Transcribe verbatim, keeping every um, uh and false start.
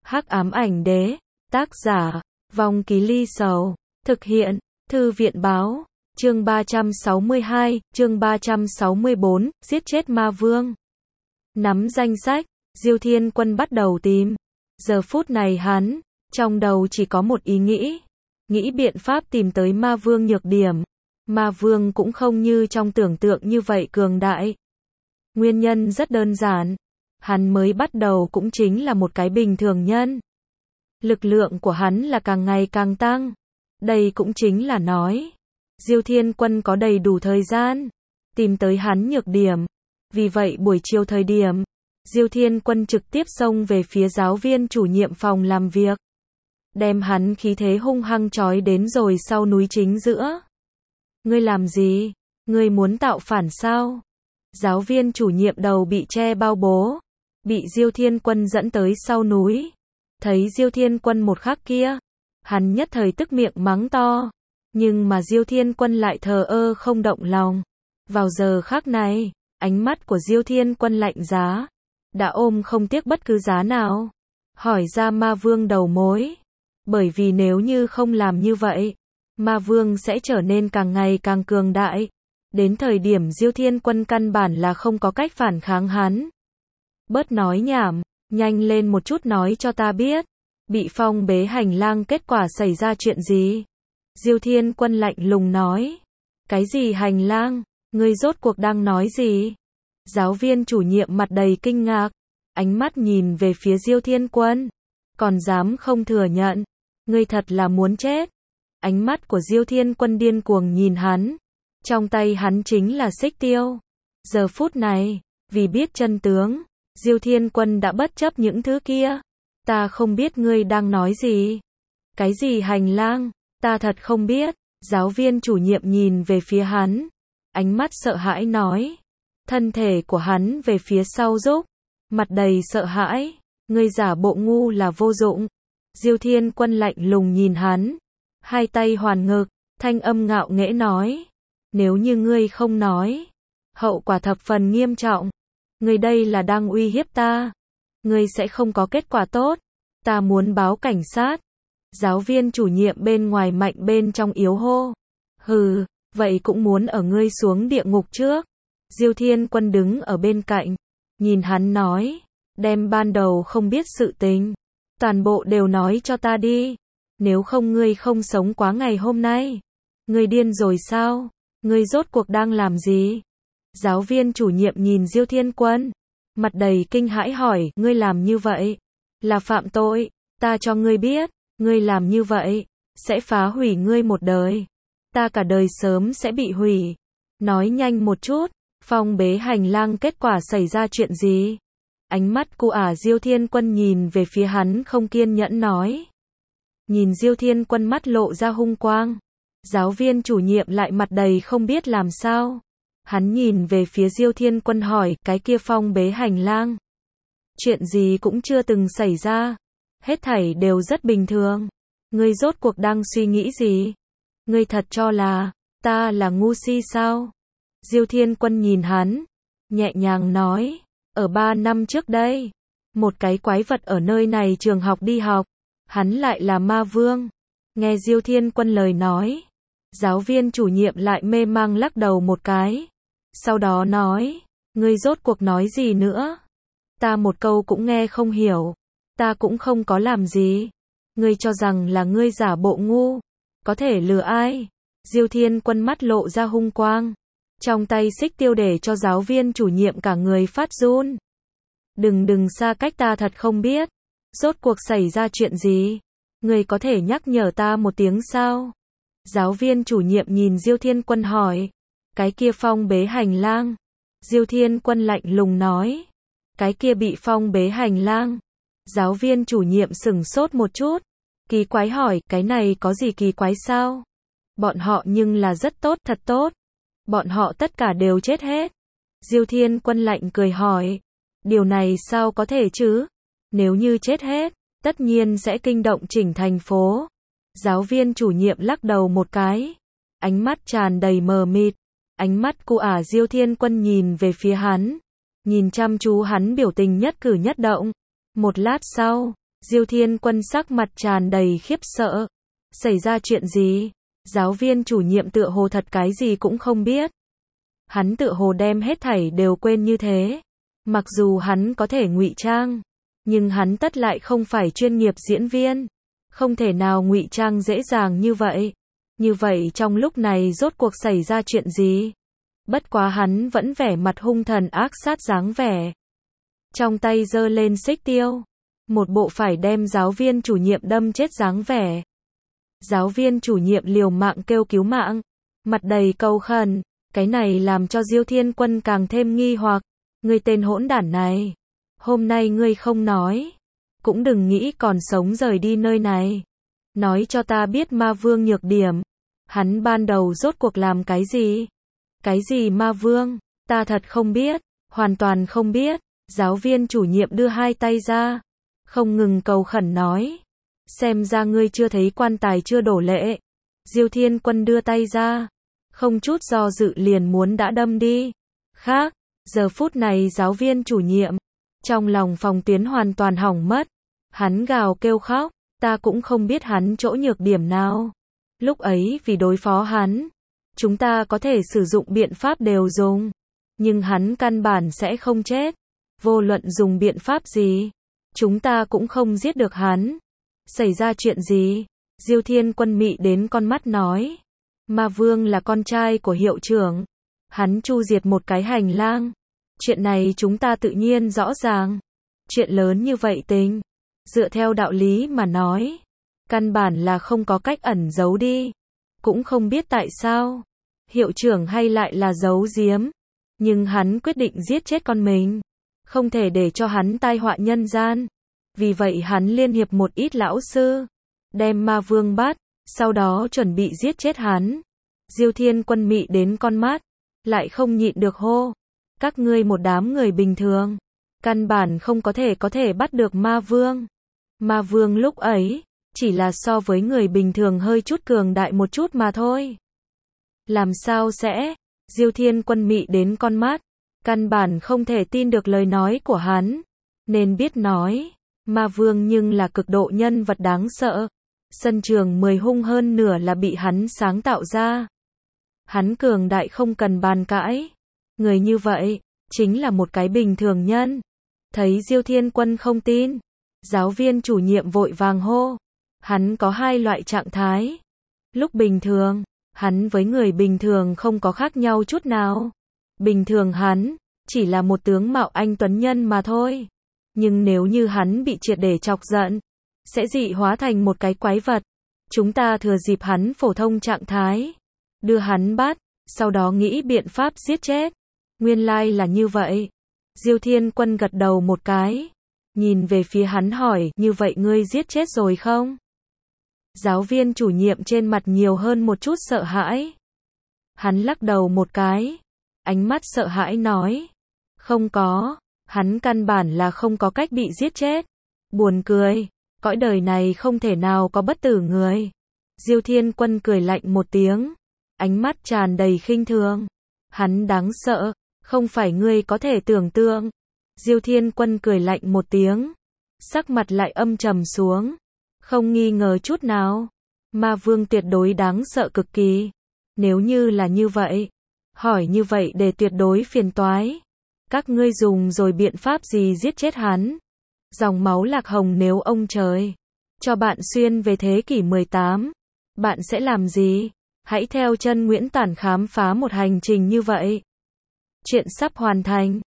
Hắc ám ảnh đế, tác giả, Vong Ký Ly Sầu, thực hiện, Thư viện báo, chương ba trăm sáu mươi hai, chương ba trăm sáu mươi bốn, giết chết ma vương. Nắm danh sách, Diêu Thiên Quân bắt đầu tìm. Giờ phút này hắn, trong đầu chỉ có một ý nghĩ, nghĩ biện pháp tìm tới ma vương nhược điểm. Ma vương cũng không như trong tưởng tượng như vậy cường đại. Nguyên nhân rất đơn giản, hắn mới bắt đầu cũng chính là một cái bình thường nhân. Lực lượng của hắn là càng ngày càng tăng. Đây cũng chính là nói, Diêu Thiên Quân có đầy đủ thời gian tìm tới hắn nhược điểm. Vì vậy buổi chiều thời điểm, Diêu Thiên Quân trực tiếp xông về phía giáo viên chủ nhiệm phòng làm việc, đem hắn khí thế hung hăng trói đến rồi sau núi chính giữa. Ngươi làm gì? Ngươi muốn tạo phản sao? Giáo viên chủ nhiệm đầu bị che bao bố, bị Diêu Thiên Quân dẫn tới sau núi. Thấy Diêu Thiên Quân một khắc kia, hắn nhất thời tức miệng mắng to, nhưng mà Diêu Thiên Quân lại thờ ơ không động lòng. Vào giờ khắc này, ánh mắt của Diêu Thiên Quân lạnh giá, đã ôm không tiếc bất cứ giá nào, hỏi ra ma vương đầu mối. Bởi vì nếu như không làm như vậy, ma vương sẽ trở nên càng ngày càng cường đại. Đến thời điểm Diêu Thiên Quân căn bản là không có cách phản kháng hắn. Bớt nói nhảm, nhanh lên một chút nói cho ta biết, bị phong bế hành lang kết quả xảy ra chuyện gì? Diêu Thiên Quân lạnh lùng nói. Cái gì hành lang? Ngươi rốt cuộc đang nói gì? Giáo viên chủ nhiệm mặt đầy kinh ngạc, ánh mắt nhìn về phía Diêu Thiên Quân, còn dám không thừa nhận, ngươi thật là muốn chết. Ánh mắt của Diêu Thiên Quân điên cuồng nhìn hắn, trong tay hắn chính là xích tiêu. Giờ phút này, vì biết chân tướng, Diêu Thiên Quân đã bất chấp những thứ kia. Ta không biết ngươi đang nói gì. Cái gì hành lang? Ta thật không biết. Giáo viên chủ nhiệm nhìn về phía hắn, ánh mắt sợ hãi nói. Thân thể của hắn về phía sau rúc, mặt đầy sợ hãi. Ngươi giả bộ ngu là vô dụng. Diêu Thiên Quân lạnh lùng nhìn hắn, hai tay hoàn ngực, thanh âm ngạo nghễ nói. Nếu như ngươi không nói, hậu quả thập phần nghiêm trọng. Ngươi đây là đang uy hiếp ta. Ngươi sẽ không có kết quả tốt. Ta muốn báo cảnh sát. Giáo viên chủ nhiệm bên ngoài mạnh bên trong yếu hô. Hừ, vậy cũng muốn ở ngươi xuống địa ngục trước. Diêu Thiên Quân đứng ở bên cạnh, nhìn hắn nói. Đem ban đầu không biết sự tình, toàn bộ đều nói cho ta đi. Nếu không ngươi không sống quá ngày hôm nay. Ngươi điên rồi sao? Ngươi rốt cuộc đang làm gì? Giáo viên chủ nhiệm nhìn Diêu Thiên Quân, mặt đầy kinh hãi hỏi, ngươi làm như vậy là phạm tội. Ta cho ngươi biết, ngươi làm như vậy sẽ phá hủy ngươi một đời. Ta cả đời sớm sẽ bị hủy. Nói nhanh một chút, phong bế hành lang kết quả xảy ra chuyện gì? Ánh mắt của ả Diêu Thiên Quân nhìn về phía hắn không kiên nhẫn nói. Nhìn Diêu Thiên Quân mắt lộ ra hung quang, giáo viên chủ nhiệm lại mặt đầy không biết làm sao. Hắn nhìn về phía Diêu Thiên Quân hỏi, cái kia phong bế hành lang, chuyện gì cũng chưa từng xảy ra, hết thảy đều rất bình thường. Ngươi rốt cuộc đang suy nghĩ gì? Ngươi thật cho là ta là ngu si sao? Diêu Thiên Quân nhìn hắn, nhẹ nhàng nói, ở ba năm trước đây, một cái quái vật ở nơi này trường học đi học, hắn lại là ma vương. Nghe Diêu Thiên Quân lời nói, giáo viên chủ nhiệm lại mê mang lắc đầu một cái. Sau đó nói, ngươi rốt cuộc nói gì nữa? Ta một câu cũng nghe không hiểu. Ta cũng không có làm gì. Ngươi cho rằng là ngươi giả bộ ngu, có thể lừa ai? Diêu Thiên Quân mắt lộ ra hung quang, trong tay xích tiêu để cho giáo viên chủ nhiệm cả người phát run. Đừng đừng xa cách, ta thật không biết. Rốt cuộc xảy ra chuyện gì? Ngươi có thể nhắc nhở ta một tiếng sao? Giáo viên chủ nhiệm nhìn Diêu Thiên Quân hỏi. Cái kia phong bế hành lang. Diêu Thiên Quân lạnh lùng nói. Cái kia bị phong bế hành lang. Giáo viên chủ nhiệm sửng sốt một chút, kỳ quái hỏi, cái này có gì kỳ quái sao? Bọn họ nhưng là rất tốt, thật tốt. Bọn họ tất cả đều chết hết. Diêu Thiên Quân lạnh cười hỏi, điều này sao có thể chứ? Nếu như chết hết, tất nhiên sẽ kinh động chỉnh thành phố. Giáo viên chủ nhiệm lắc đầu một cái, ánh mắt tràn đầy mờ mịt. Ánh mắt của ả Diêu Thiên Quân nhìn về phía hắn, nhìn chăm chú hắn biểu tình nhất cử nhất động. Một lát sau, Diêu Thiên Quân sắc mặt tràn đầy khiếp sợ. Xảy ra chuyện gì? Giáo viên chủ nhiệm tựa hồ thật cái gì cũng không biết. Hắn tựa hồ đem hết thảy đều quên như thế. Mặc dù hắn có thể ngụy trang, nhưng hắn tất lại không phải chuyên nghiệp diễn viên. Không thể nào ngụy trang dễ dàng như vậy. Như vậy trong lúc này rốt cuộc xảy ra chuyện gì? Bất quá hắn vẫn vẻ mặt hung thần ác sát dáng vẻ. Trong tay giơ lên xích tiêu. Một bộ phải đem giáo viên chủ nhiệm đâm chết dáng vẻ. Giáo viên chủ nhiệm liều mạng kêu cứu mạng. Mặt đầy cầu khẩn. Cái này làm cho Diêu Thiên Quân càng thêm nghi hoặc. Ngươi tên hỗn đản này. Hôm nay ngươi không nói. Cũng đừng nghĩ còn sống rời đi nơi này. Nói cho ta biết ma vương nhược điểm. Hắn ban đầu rốt cuộc làm cái gì? Cái gì ma vương? Ta thật không biết. Hoàn toàn không biết. Giáo viên chủ nhiệm đưa hai tay ra. Không ngừng cầu khẩn nói. Xem ra ngươi chưa thấy quan tài chưa đổ lệ. Diêu Thiên Quân đưa tay ra. Không chút do dự liền muốn đã đâm đi. Khác, giờ phút này giáo viên chủ nhiệm. Trong lòng Phòng Tuyến hoàn toàn hỏng mất. Hắn gào kêu khóc. Ta cũng không biết hắn chỗ nhược điểm nào. Lúc ấy vì đối phó hắn, chúng ta có thể sử dụng biện pháp đều dùng. Nhưng hắn căn bản sẽ không chết. Vô luận dùng biện pháp gì, chúng ta cũng không giết được hắn. Xảy ra chuyện gì? Diêu Thiên Quân mị đến con mắt nói. Ma vương là con trai của hiệu trưởng. Hắn chu diệt một cái hành lang. Chuyện này chúng ta tự nhiên rõ ràng. Chuyện lớn như vậy tình. Dựa theo đạo lý mà nói. Căn bản là không có cách ẩn giấu đi. Cũng không biết tại sao. Hiệu trưởng hay lại là giấu giếm. Nhưng hắn quyết định giết chết con mình. Không thể để cho hắn tai họa nhân gian. Vì vậy hắn liên hiệp một ít lão sư. Đem ma vương bắt. Sau đó chuẩn bị giết chết hắn. Diêu Thiên Quân mị đến con mắt. Lại không nhịn được hô. Các ngươi một đám người bình thường. Căn bản không có thể có thể bắt được ma vương. Ma vương lúc ấy. Chỉ là so với người bình thường hơi chút cường đại một chút mà thôi. Làm sao sẽ? Diêu Thiên Quân mị đến con mắt. Căn bản không thể tin được lời nói của hắn. Nên biết nói. Ma vương nhưng là cực độ nhân vật đáng sợ. Sân trường mười hung hơn nửa là bị hắn sáng tạo ra. Hắn cường đại không cần bàn cãi. Người như vậy, chính là một cái bình thường nhân. Thấy Diêu Thiên Quân không tin. Giáo viên chủ nhiệm vội vàng hô. Hắn có hai loại trạng thái. Lúc bình thường, hắn với người bình thường không có khác nhau chút nào. Bình thường hắn, chỉ là một tướng mạo anh tuấn nhân mà thôi. Nhưng nếu như hắn bị triệt để chọc giận, sẽ dị hóa thành một cái quái vật. Chúng ta thừa dịp hắn phổ thông trạng thái. Đưa hắn bắt, sau đó nghĩ biện pháp giết chết. Nguyên lai là như vậy. Diêu Thiên Quân gật đầu một cái. Nhìn về phía hắn hỏi, như vậy ngươi giết chết rồi không? Giáo viên chủ nhiệm trên mặt nhiều hơn một chút sợ hãi. Hắn lắc đầu một cái. Ánh mắt sợ hãi nói. Không có. Hắn căn bản là không có cách bị giết chết. Buồn cười. Cõi đời này không thể nào có bất tử người. Diêu Thiên Quân cười lạnh một tiếng. Ánh mắt tràn đầy khinh thường. Hắn đáng sợ. Không phải ngươi có thể tưởng tượng. Diêu Thiên Quân cười lạnh một tiếng. Sắc mặt lại âm trầm xuống. Không nghi ngờ chút nào. Ma vương tuyệt đối đáng sợ cực kỳ. Nếu như là như vậy. Hỏi như vậy để tuyệt đối phiền toái. Các ngươi dùng rồi biện pháp gì giết chết hắn? Dòng máu lạc hồng nếu ông trời cho bạn xuyên về thế kỷ mười tám. Bạn sẽ làm gì? Hãy theo chân Nguyễn Tản khám phá một hành trình như vậy. Chuyện sắp hoàn thành.